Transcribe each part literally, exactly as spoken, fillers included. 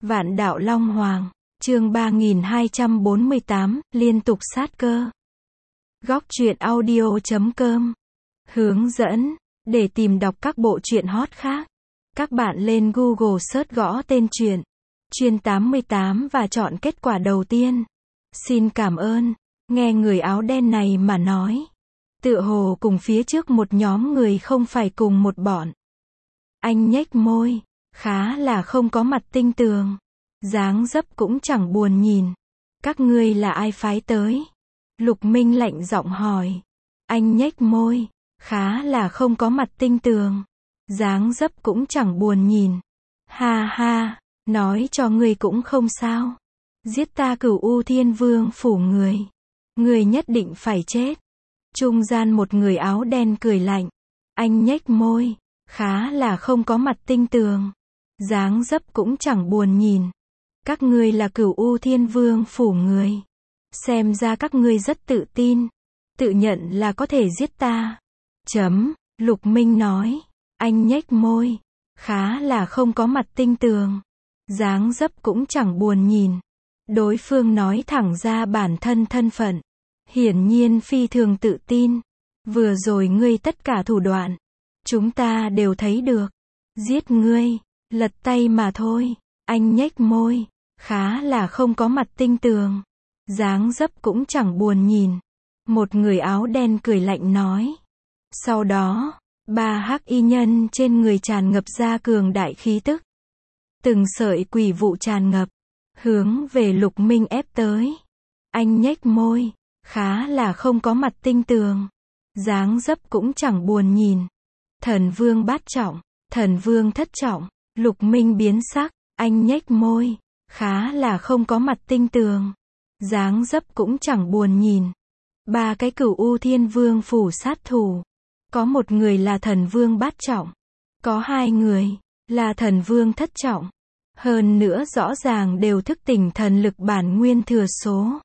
Vạn đạo Long Hoàng, chương ba nghìn hai trăm bốn mươi tám, liên tục sát cơ. Góc truyện audio chấm com. Hướng dẫn, để tìm đọc các bộ truyện hot khác, các bạn lên Google search gõ tên truyện, Chuyên tám mươi tám và chọn kết quả đầu tiên. Xin cảm ơn, nghe người áo đen này mà nói. Tựa hồ cùng phía trước một nhóm người không phải cùng một bọn. Anh nhếch môi, khá là không có mặt tinh tường. Dáng dấp cũng chẳng buồn nhìn. Các ngươi là ai phái tới? Lục Minh lạnh giọng hỏi. Anh nhếch môi, khá là không có mặt tinh tường. Dáng dấp cũng chẳng buồn nhìn. Ha ha, nói cho ngươi cũng không sao. Giết ta Cửu U Thiên Vương phủ người. Người nhất định phải chết. Trung gian một người áo đen cười lạnh. Anh nhếch môi, khá là không có mặt tinh tường. Dáng dấp cũng chẳng buồn nhìn. Các ngươi là Cửu U Thiên Vương phủ người. Xem ra các ngươi rất tự tin. Tự nhận là có thể giết ta. Chấm, Lục Minh nói. Anh nhếch môi, khá là không có mặt tinh tường. Dáng dấp cũng chẳng buồn nhìn. Đối phương nói thẳng ra bản thân thân phận. Hiển nhiên phi thường tự tin. Vừa rồi ngươi tất cả thủ đoạn, chúng ta đều thấy được. Giết ngươi, lật tay mà thôi. Anh nhếch môi, khá là không có mặt tinh tường. Dáng dấp cũng chẳng buồn nhìn. Một người áo đen cười lạnh nói. Sau đó, ba hắc y nhân trên người tràn ngập ra cường đại khí tức. Từng sợi quỷ vụ tràn ngập, hướng về Lục Minh ép tới. Anh nhếch môi, khá là không có mặt tinh tường. Dáng dấp cũng chẳng buồn nhìn. Thần Vương bát trọng, Thần Vương thất trọng. Lục Minh biến sắc, anh nhếch môi, khá là không có mặt tinh tường. Dáng dấp cũng chẳng buồn nhìn. Ba cái Cửu U Thiên Vương phủ sát thủ. Có một người là Thần Vương bát trọng. Có hai người là Thần Vương thất trọng. Hơn nữa rõ ràng đều thức tỉnh thần lực bản nguyên thừa số.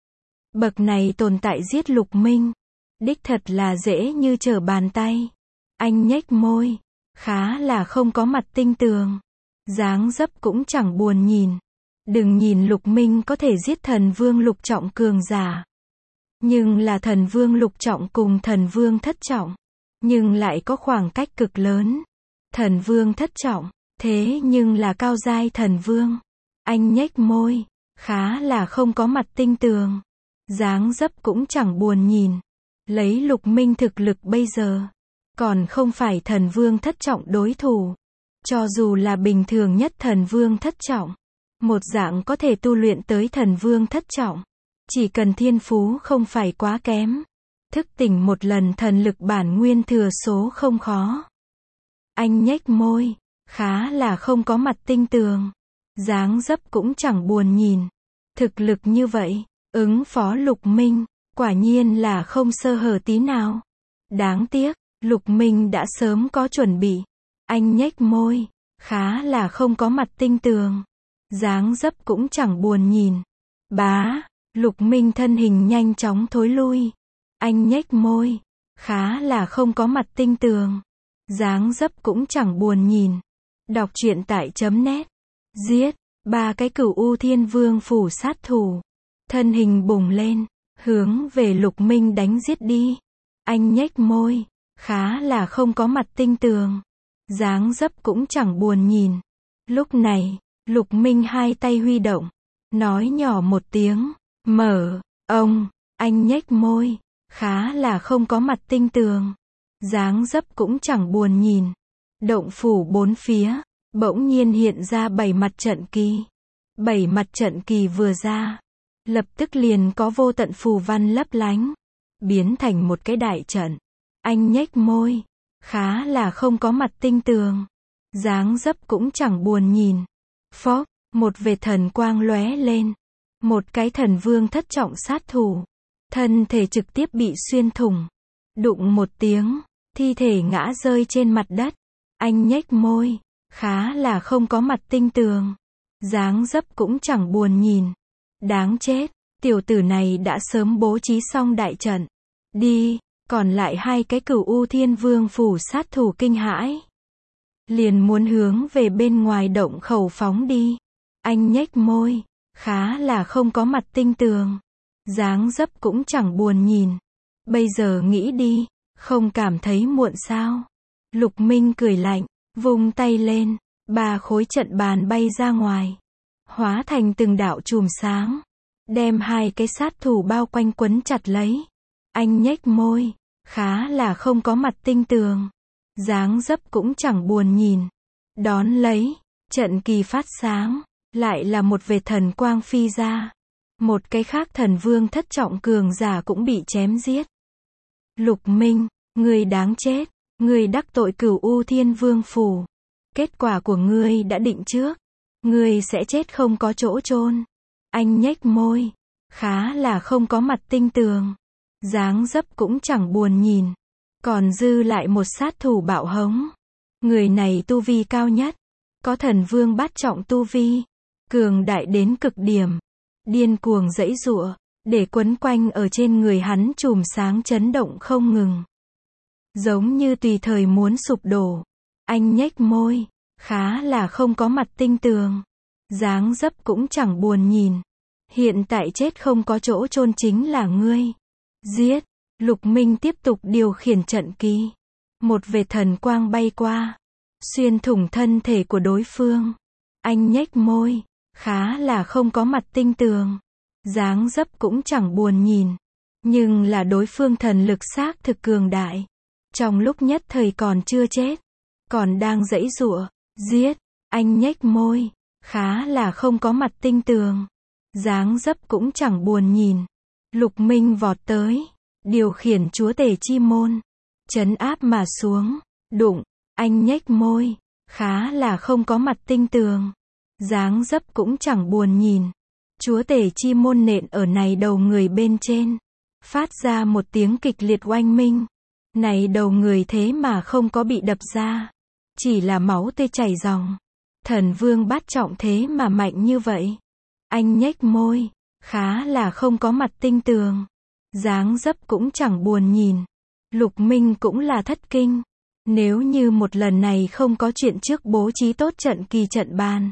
Bậc này tồn tại giết Lục Minh, đích thật là dễ như trở bàn tay. Anh nhếch môi, khá là không có mặt tinh tường. Dáng dấp cũng chẳng buồn nhìn. Đừng nhìn Lục Minh có thể giết Thần Vương lục trọng cường giả. Nhưng là Thần Vương lục trọng cùng Thần Vương thất trọng. Nhưng lại có khoảng cách cực lớn. Thần Vương thất trọng, thế nhưng là cao giai Thần Vương. Anh nhếch môi, khá là không có mặt tinh tường. Dáng dấp cũng chẳng buồn nhìn. Lấy Lục Minh thực lực bây giờ, còn không phải Thần Vương thất trọng đối thủ. Cho dù là bình thường nhất Thần Vương thất trọng, một dạng có thể tu luyện tới Thần Vương thất trọng. Chỉ cần thiên phú không phải quá kém, thức tỉnh một lần thần lực bản nguyên thừa số không khó. Anh nhếch môi, khá là không có mặt tinh tường. Dáng dấp cũng chẳng buồn nhìn. Thực lực như vậy, ứng phó Lục Minh, quả nhiên là không sơ hở tí nào. Đáng tiếc, Lục Minh đã sớm có chuẩn bị. Anh nhếch môi, khá là không có mặt tinh tường. Dáng dấp cũng chẳng buồn nhìn. Bá, Lục Minh thân hình nhanh chóng thối lui. Anh nhếch môi, khá là không có mặt tinh tường. Dáng dấp cũng chẳng buồn nhìn. Đọc truyện tại chấm net. Giết, ba cái Cửu U Thiên Vương phủ sát thủ. Thân hình bùng lên, hướng về Lục Minh đánh giết đi. Anh nhếch môi, khá là không có mặt tinh tường. Dáng dấp cũng chẳng buồn nhìn. Lúc này, Lục Minh hai tay huy động, nói nhỏ một tiếng, mở, ông, anh nhếch môi, khá là không có mặt tinh tường. Dáng dấp cũng chẳng buồn nhìn. Động phủ bốn phía, bỗng nhiên hiện ra bảy mặt trận kỳ. Bảy mặt trận kỳ vừa ra, lập tức liền có vô tận phù văn lấp lánh, biến thành một cái đại trận. Anh nhếch môi, khá là không có mặt tinh tường. Dáng dấp cũng chẳng buồn nhìn. Phốc, một vệt thần quang lóe lên. Một cái Thần Vương thất trọng sát thủ. Thân thể trực tiếp bị xuyên thủng. Đụng một tiếng, thi thể ngã rơi trên mặt đất. Anh nhếch môi, khá là không có mặt tinh tường. Dáng dấp cũng chẳng buồn nhìn. Đáng chết, tiểu tử này đã sớm bố trí xong đại trận. Đi, còn lại hai cái Cửu U Thiên Vương phủ sát thủ kinh hãi. Liền muốn hướng về bên ngoài động khẩu phóng đi. Anh nhếch môi, khá là không có mặt tinh tường. Dáng dấp cũng chẳng buồn nhìn. Bây giờ nghĩ đi, không cảm thấy muộn sao? Lục Minh cười lạnh, vung tay lên, ba khối trận bàn bay ra ngoài, hóa thành từng đạo chùm sáng, đem hai cái sát thủ bao quanh quấn chặt lấy. Anh nhếch môi, khá là không có mặt tinh tường. Dáng dấp cũng chẳng buồn nhìn. Đón lấy, trận kỳ phát sáng, lại là một vệt thần quang phi ra. Một cái khác thần vương thất trọng cường giả cũng bị chém giết. Lục Minh, ngươi đáng chết, ngươi đắc tội Cửu U Thiên Vương phủ. Kết quả của ngươi đã định trước, ngươi sẽ chết không có chỗ chôn. Anh nhếch môi, khá là không có mặt tinh tường. Dáng dấp cũng chẳng buồn nhìn. Còn dư lại một sát thủ bạo hống. Người này tu vi cao nhất, có thần vương bát trọng tu vi, cường đại đến cực điểm, điên cuồng giãy giụa, để quấn quanh ở trên người hắn chùm sáng chấn động không ngừng, giống như tùy thời muốn sụp đổ. Anh nhếch môi, khá là không có mặt tinh tường. Dáng dấp cũng chẳng buồn nhìn. Hiện tại chết không có chỗ chôn chính là ngươi. Giết. Lục Minh tiếp tục điều khiển trận kỳ. Một vệt thần quang bay qua, xuyên thủng thân thể của đối phương. Anh nhếch môi, khá là không có mặt tinh tường. Dáng dấp cũng chẳng buồn nhìn. Nhưng là đối phương thần lực xác thực cường đại. Trong lúc nhất thời còn chưa chết, còn đang giãy giụa. Giết. Anh nhếch môi, khá là không có mặt tinh tường. Dáng dấp cũng chẳng buồn nhìn. Lục Minh vọt tới, điều khiển chúa tể chi môn, trấn áp mà xuống. Đụng. Anh nhếch môi, khá là không có mặt tinh tường. Dáng dấp cũng chẳng buồn nhìn. Chúa tể chi môn nện ở này đầu người bên trên, phát ra một tiếng kịch liệt oanh minh. Này đầu người thế mà không có bị đập ra, chỉ là máu tươi chảy ròng. Thần vương bát trọng thế mà mạnh như vậy. Anh nhếch môi, khá là không có mặt tinh tường. Dáng dấp cũng chẳng buồn nhìn. Lục Minh cũng là thất kinh. Nếu như một lần này không có chuyện trước bố trí tốt trận kỳ trận bàn,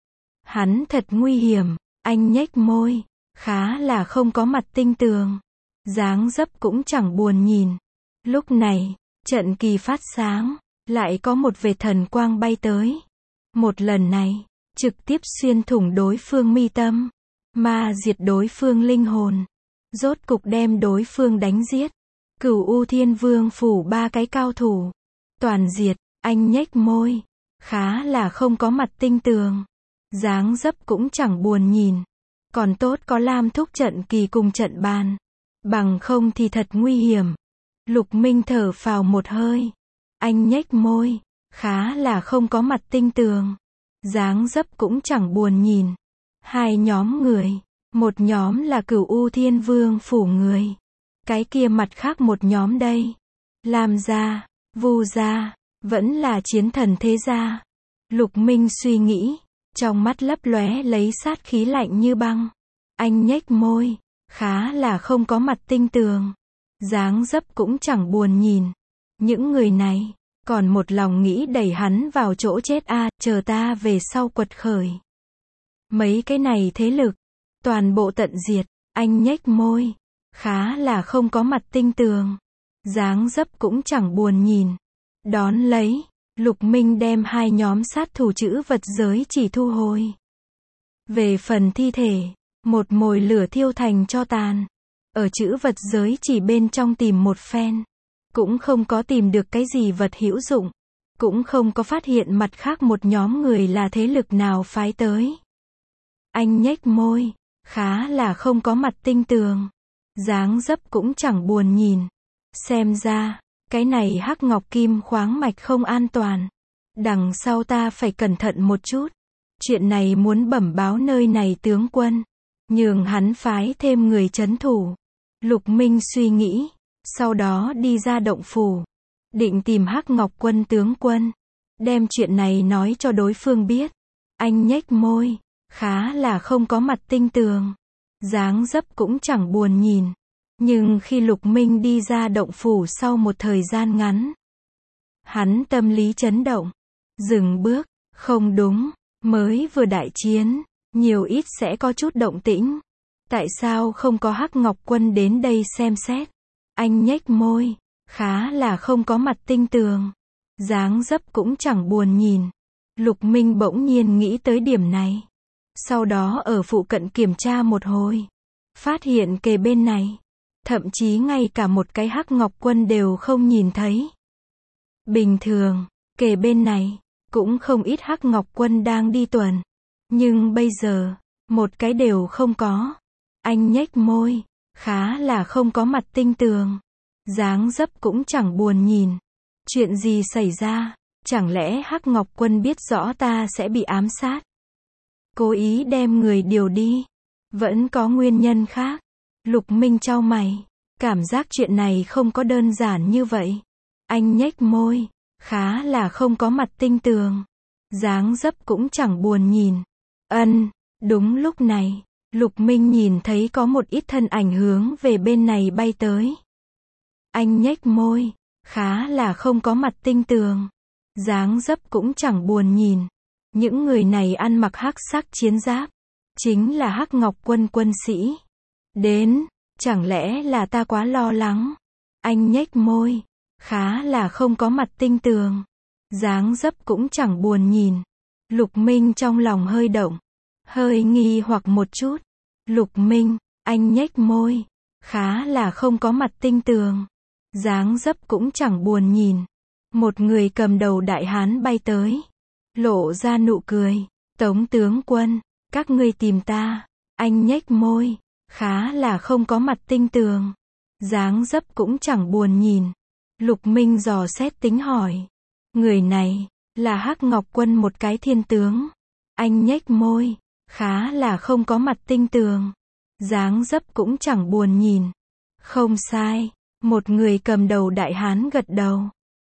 hắn thật nguy hiểm. Anh nhếch môi, khá là không có mặt tinh tường. Dáng dấp cũng chẳng buồn nhìn. Lúc này, trận kỳ phát sáng, lại có một vệt thần quang bay tới. Một lần này, trực tiếp xuyên thủng đối phương mi tâm, ma diệt đối phương linh hồn, rốt cục đem đối phương đánh giết. Cửu U Thiên Vương phủ ba cái cao thủ, toàn diệt. Anh nhếch môi, khá là không có mặt tinh tường. Dáng dấp cũng chẳng buồn nhìn. Còn tốt có Lam thúc trận kỳ cùng trận bàn, bằng không thì thật nguy hiểm. Lục Minh thở phào một hơi. Anh nhếch môi, khá là không có mặt tinh tường. Dáng dấp cũng chẳng buồn nhìn. Hai nhóm người, một nhóm là Cửu U Thiên Vương phủ người, cái kia mặt khác một nhóm đây, Lam gia, Vu gia, vẫn là chiến thần thế gia. Lục Minh suy nghĩ, trong mắt lấp lóe lấy sát khí lạnh như băng. Anh nhếch môi, khá là không có mặt tinh tường. Dáng dấp cũng chẳng buồn nhìn. Những người này, còn một lòng nghĩ đẩy hắn vào chỗ chết a, à, chờ ta về sau quật khởi. Mấy cái này thế lực, toàn bộ tận diệt. Anh nhếch môi, khá là không có mặt tinh tường. Dáng dấp cũng chẳng buồn nhìn. Đón lấy, Lục Minh đem hai nhóm sát thủ chữ vật giới chỉ thu hồi. Về phần thi thể, một mồi lửa thiêu thành tro tàn. Ở chữ vật giới chỉ bên trong tìm một phen, cũng không có tìm được cái gì vật hữu dụng, cũng không có phát hiện mặt khác một nhóm người là thế lực nào phái tới. Anh nhếch môi, khá là không có mặt tinh tường. Dáng dấp cũng chẳng buồn nhìn. Xem ra, cái này hắc ngọc kim khoáng mạch không an toàn. Đằng sau ta phải cẩn thận một chút. Chuyện này muốn bẩm báo nơi này tướng quân, nhường hắn phái thêm người trấn thủ. Lục Minh suy nghĩ, sau đó đi ra động phủ, định tìm hắc ngọc quân tướng quân, đem chuyện này nói cho đối phương biết. Anh nhếch môi, khá là không có mặt tinh tường. Dáng dấp cũng chẳng buồn nhìn. Nhưng khi Lục Minh đi ra động phủ sau một thời gian ngắn, hắn tâm lý chấn động, dừng bước. Không đúng, mới vừa đại chiến, nhiều ít sẽ có chút động tĩnh. Tại sao không có Hắc Ngọc Quân đến đây xem xét? Anh nhếch môi, khá là không có mặt tinh tường. Dáng dấp cũng chẳng buồn nhìn. Lục Minh bỗng nhiên nghĩ tới điểm này. Sau đó ở phụ cận kiểm tra một hồi. Phát hiện kề bên này. Thậm chí ngay cả một cái Hắc Ngọc Quân đều không nhìn thấy. Bình thường, kề bên này, cũng không ít Hắc Ngọc Quân đang đi tuần. Nhưng bây giờ, một cái đều không có. Anh nhếch môi, khá là không có mặt tinh tường. Dáng dấp cũng chẳng buồn nhìn. Chuyện gì xảy ra? Chẳng lẽ Hắc Ngọc Quân biết rõ ta sẽ bị ám sát? Cố ý đem người điều đi? Vẫn có nguyên nhân khác? Lục Minh chau mày. Cảm giác chuyện này không có đơn giản như vậy. Anh nhếch môi, khá là không có mặt tinh tường. Dáng dấp cũng chẳng buồn nhìn. Ân, đúng lúc này, Lục Minh nhìn thấy có một ít thân ảnh hướng về bên này bay tới. Anh nhếch môi, khá là không có mặt tinh tường. Dáng dấp cũng chẳng buồn nhìn. Những người này ăn mặc hắc sắc chiến giáp. Chính là Hắc Ngọc Quân quân sĩ. Đến, chẳng lẽ là ta quá lo lắng? Anh nhếch môi, khá là không có mặt tinh tường. Dáng dấp cũng chẳng buồn nhìn. Lục Minh trong lòng hơi động. Hơi nghi hoặc một chút. Lục Minh, anh nhếch môi, khá là không có mặt tinh tường. Dáng dấp cũng chẳng buồn nhìn. Một người cầm đầu đại hán bay tới. Lộ ra nụ cười. Tống tướng quân, các ngươi tìm ta. Anh nhếch môi, khá là không có mặt tinh tường. Dáng dấp cũng chẳng buồn nhìn. Lục Minh dò xét tính hỏi. Người này, là Hắc Ngọc Quân một cái thiên tướng. Anh nhếch môi, khá là không có mặt tinh tường. Dáng dấp cũng chẳng buồn nhìn. Không sai, một người cầm đầu đại hán gật đầu.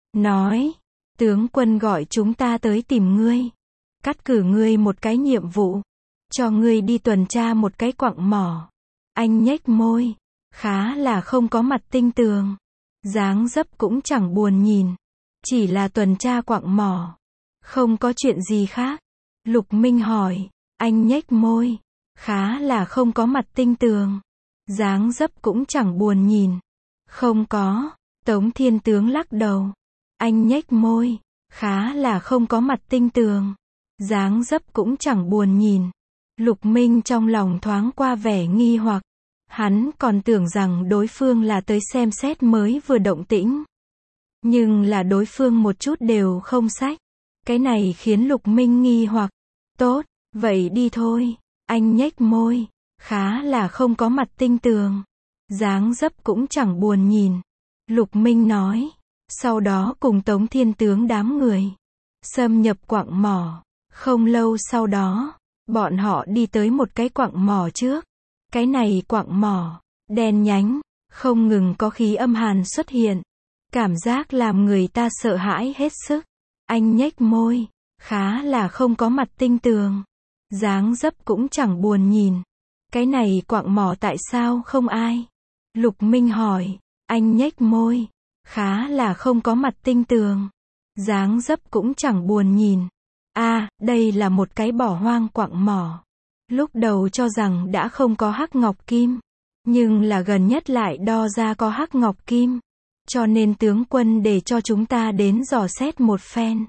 Nói, tướng quân gọi chúng ta tới tìm ngươi. Cắt cử ngươi một cái nhiệm vụ. Cho ngươi đi tuần tra một cái quặng mỏ. Anh nhếch môi, khá là không có mặt tinh tường. Dáng dấp cũng chẳng buồn nhìn. Chỉ là tuần tra quặng mỏ. Không có chuyện gì khác. Lục Minh hỏi, anh nhếch môi, khá là không có mặt tinh tường. Dáng dấp cũng chẳng buồn nhìn. Không có. Tống Thiên Tướng lắc đầu. Anh nhếch môi, khá là không có mặt tinh tường. Dáng dấp cũng chẳng buồn nhìn. Lục Minh trong lòng thoáng qua vẻ nghi hoặc. Hắn còn tưởng rằng đối phương là tới xem xét mới vừa động tĩnh. Nhưng là đối phương một chút đều không xách. Cái này khiến Lục Minh nghi hoặc. Tốt, vậy đi thôi. Anh nhếch môi, khá là không có mặt tinh tường. Dáng dấp cũng chẳng buồn nhìn. Lục Minh nói. Sau đó cùng Tống Thiên Tướng đám người xâm nhập quặng mỏ. Không lâu sau đó, bọn họ đi tới một cái quặng mỏ trước. Cái này quặng mỏ, đen nhánh, không ngừng có khí âm hàn xuất hiện. Cảm giác làm người ta sợ hãi hết sức. Anh nhếch môi, khá là không có mặt tinh tường. Dáng dấp cũng chẳng buồn nhìn. Cái này quặng mỏ tại sao không ai? Lục Minh hỏi. Anh nhếch môi, khá là không có mặt tinh tường. Dáng dấp cũng chẳng buồn nhìn. À, đây là một cái bỏ hoang quặng mỏ. Lúc đầu cho rằng đã không có hắc ngọc kim. Nhưng là gần nhất lại đo ra có hắc ngọc kim. Cho nên tướng quân để cho chúng ta đến dò xét một phen.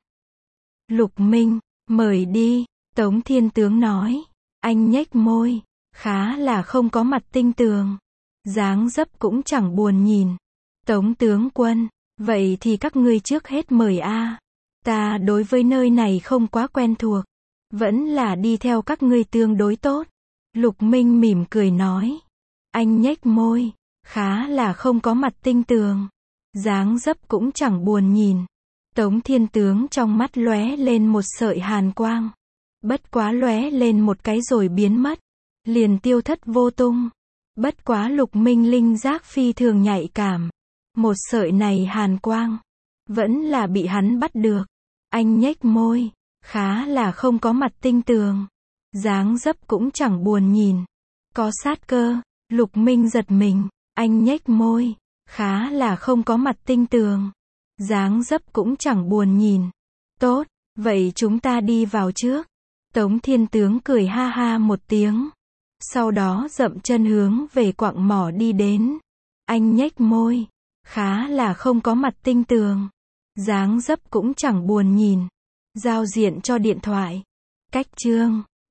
Lục Minh, mời đi, Tống Thiên Tướng nói. Anh nhếch môi, khá là không có mặt tinh tường. Dáng dấp cũng chẳng buồn nhìn. Tống tướng quân, vậy thì các ngươi trước hết mời a. Ta đối với nơi này không quá quen thuộc. Vẫn là đi theo các ngươi tương đối tốt. Lục Minh mỉm cười nói. Anh nhếch môi, khá là không có mặt tinh tường. Dáng dấp cũng chẳng buồn nhìn. Tống Thiên Tướng trong mắt lóe lên một sợi hàn quang. Bất quá lóe lên một cái rồi biến mất. Liền tiêu thất vô tung. Bất quá Lục Minh linh giác phi thường nhạy cảm. Một sợi này hàn quang. Vẫn là bị hắn bắt được. Anh nhếch môi, khá là không có mặt tinh tường. Dáng dấp cũng chẳng buồn nhìn. Có sát cơ. Lục Minh giật mình. Anh nhếch môi, khá là không có mặt tinh tường. Dáng dấp cũng chẳng buồn nhìn. Tốt, vậy chúng ta đi vào trước. Tống Thiên Tướng cười ha ha một tiếng. Sau đó dậm chân hướng về quặng mỏ đi đến. Anh nhếch môi. Khá là không có mặt tinh tường. Dáng dấp cũng chẳng buồn nhìn. Giao diện cho điện thoại. Cách chương.